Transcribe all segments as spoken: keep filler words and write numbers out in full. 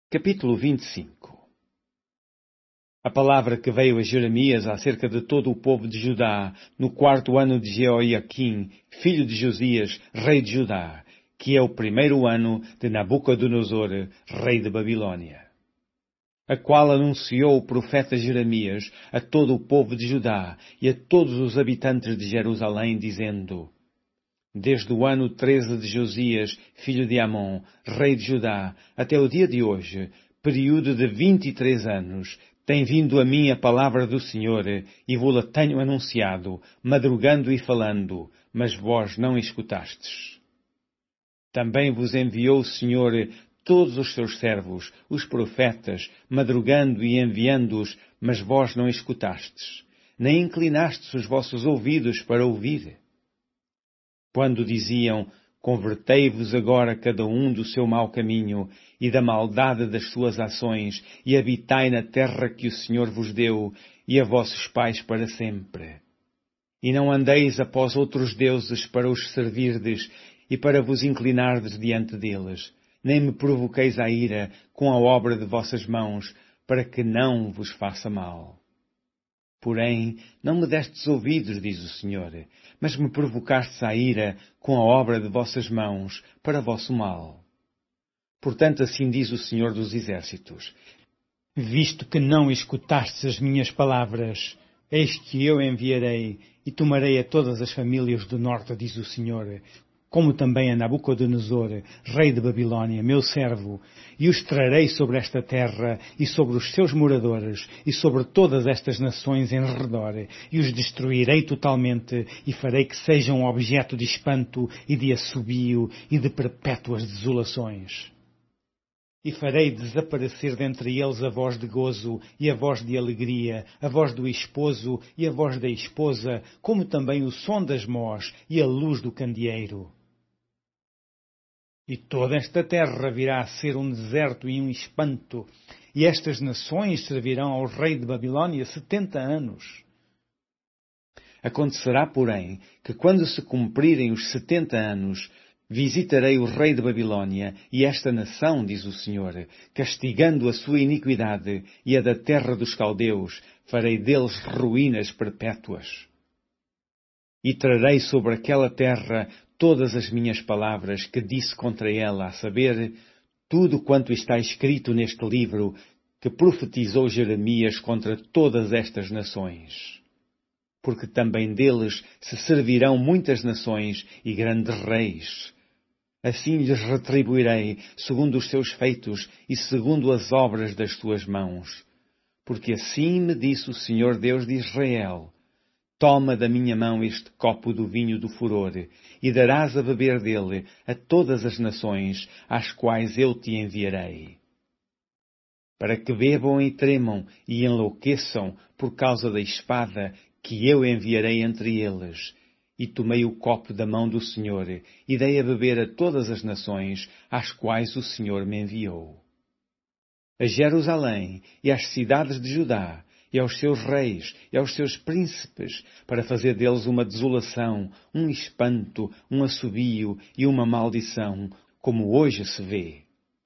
Capítulo vinte e cinco. A palavra que veio a Jeremias acerca de todo o povo de Judá, no quarto ano de Jeoiaquim, filho de Josias, rei de Judá, que é o primeiro ano de Nabucodonosor, rei de Babilônia. A qual anunciou o profeta Jeremias a todo o povo de Judá e a todos os habitantes de Jerusalém, dizendo: Desde o ano treze de Josias, filho de Amon, rei de Judá, até o dia de hoje, período de vinte e três anos, tem vindo a mim a palavra do Senhor, e vou-la tenho anunciado, madrugando e falando, mas vós não escutastes. Também vos enviou o Senhor todos os seus servos, os profetas, madrugando e enviando-os, mas vós não escutastes, nem inclinastes os vossos ouvidos para ouvir. Quando diziam: Convertei-vos agora cada um do seu mau caminho e da maldade das suas ações, e habitai na terra que o Senhor vos deu, e a vossos pais para sempre. E não andeis após outros deuses para os servirdes e para vos inclinardes diante deles, nem me provoqueis a ira com a obra de vossas mãos, para que não vos faça mal. Porém, não me destes ouvidos, diz o Senhor, mas me provocastes a ira com a obra de vossas mãos, para vosso mal. Portanto, assim diz o Senhor dos Exércitos: Visto que não escutastes as minhas palavras, eis que eu enviarei e tomarei a todas as famílias do norte, diz o Senhor, como também a Nabucodonosor, rei de Babilônia, meu servo, e os trarei sobre esta terra e sobre os seus moradores e sobre todas estas nações em redor, e os destruirei totalmente e farei que sejam objeto de espanto e de assobio e de perpétuas desolações. E farei desaparecer dentre eles a voz de gozo e a voz de alegria, a voz do esposo e a voz da esposa, como também o som das mós e a luz do candeeiro. E toda esta terra virá a ser um deserto e um espanto, e estas nações servirão ao rei de Babilônia setenta anos. Acontecerá, porém, que quando se cumprirem os setenta anos, visitarei o rei de Babilônia e esta nação, diz o Senhor, castigando a sua iniquidade e a da terra dos caldeus, farei deles ruínas perpétuas. E trarei sobre aquela terra todas as minhas palavras que disse contra ela, a saber, tudo quanto está escrito neste livro que profetizou Jeremias contra todas estas nações. Porque também deles se servirão muitas nações e grandes reis. Assim lhes retribuirei segundo os seus feitos e segundo as obras das suas mãos. Porque assim me disse o Senhor Deus de Israel: Toma da minha mão este copo do vinho do furor, e darás a beber dele a todas as nações, às quais eu te enviarei. Para que bebam e tremam e enlouqueçam por causa da espada que eu enviarei entre eles. E tomei o copo da mão do Senhor, e dei a beber a todas as nações, às quais o Senhor me enviou. A Jerusalém e às cidades de Judá, e aos seus reis, e aos seus príncipes, para fazer deles uma desolação, um espanto, um assobio e uma maldição, como hoje se vê.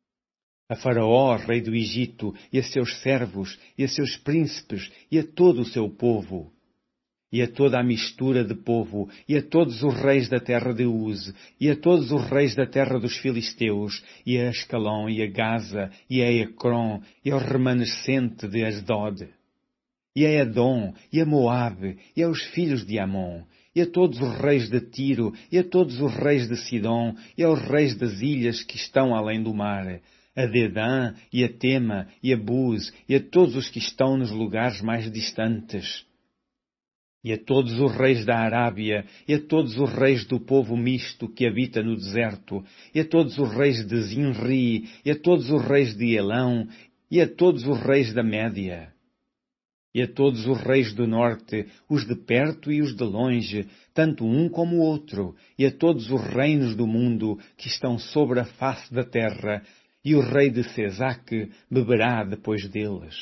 A Faraó, rei do Egito, e a seus servos, e a seus príncipes, e a todo o seu povo, e a toda a mistura de povo, e a todos os reis da terra de Uz, e a todos os reis da terra dos filisteus, e a Ascalon, e a Gaza, e a Ecrom, e ao remanescente de Asdod, e a Edom, e a Moabe, e aos filhos de Amon, e a todos os reis de Tiro, e a todos os reis de Sidom, e aos reis das ilhas que estão além do mar, a Dedã, e a Tema, e a Buz, e a todos os que estão nos lugares mais distantes, e a todos os reis da Arábia, e a todos os reis do povo misto que habita no deserto, e a todos os reis de Zinri, e a todos os reis de Elão, e a todos os reis da Média, e a todos os reis do norte, os de perto e os de longe, tanto um como o outro, e a todos os reinos do mundo que estão sobre a face da terra, e o rei de Cesaque beberá depois deles.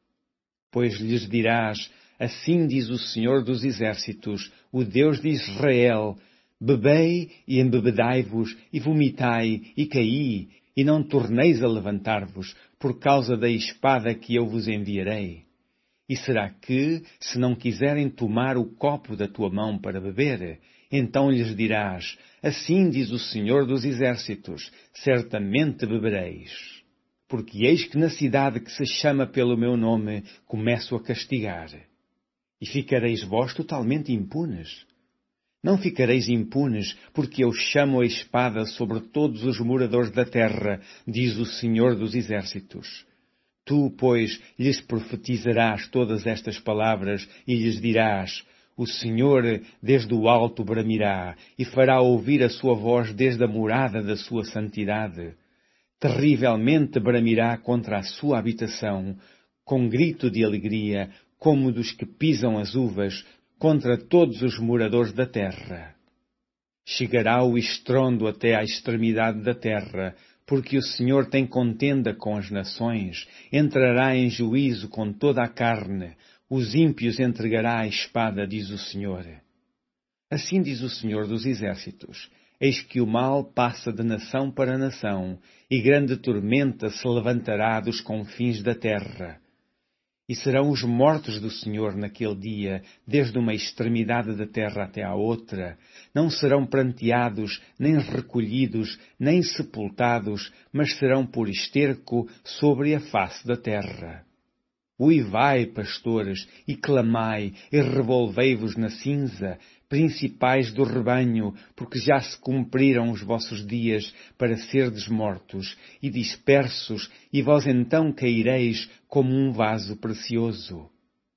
Pois lhes dirás: Assim diz o Senhor dos Exércitos, o Deus de Israel: Bebei e embebedai-vos, e vomitai, e caí, e não torneis a levantar-vos por causa da espada que eu vos enviarei? E será que, se não quiserem tomar o copo da tua mão para beber, então lhes dirás, assim diz o Senhor dos Exércitos, certamente bebereis. Porque eis que na cidade que se chama pelo meu nome, começo a castigar. E ficareis vós totalmente impunes? Não ficareis impunes, porque eu chamo a espada sobre todos os moradores da terra, diz o Senhor dos Exércitos. Tu, pois, lhes profetizarás todas estas palavras e lhes dirás, o Senhor desde o alto bramirá e fará ouvir a sua voz desde a morada da sua santidade. Terrivelmente bramirá contra a sua habitação, com grito de alegria, como dos que pisam as uvas, contra todos os moradores da terra. Chegará o estrondo até à extremidade da terra, porque o Senhor tem contenda com as nações, entrará em juízo com toda a carne, os ímpios entregará à espada, diz o Senhor. Assim diz o Senhor dos Exércitos, eis que o mal passa de nação para nação, e grande tormenta se levantará dos confins da terra. E serão os mortos do Senhor naquele dia, desde uma extremidade da terra até à outra. Não serão pranteados, nem recolhidos, nem sepultados, mas serão por esterco sobre a face da terra. Uivai, pastores, e clamai, e revolvei-vos na cinza, principais do rebanho, porque já se cumpriram os vossos dias para serdes mortos, e dispersos, e vós então caireis como um vaso precioso.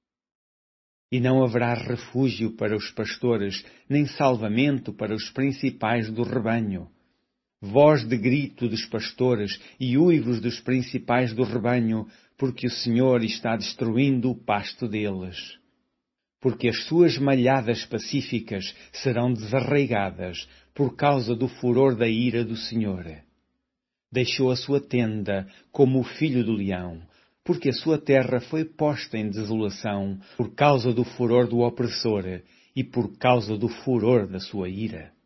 E não haverá refúgio para os pastores, nem salvamento para os principais do rebanho. Voz de grito dos pastores e uivos dos principais do rebanho, porque o Senhor está destruindo o pasto deles. Porque as suas malhadas pacíficas serão desarraigadas por causa do furor da ira do Senhor. Deixou a sua tenda como o filho do leão, porque a sua terra foi posta em desolação por causa do furor do opressor e por causa do furor da sua ira.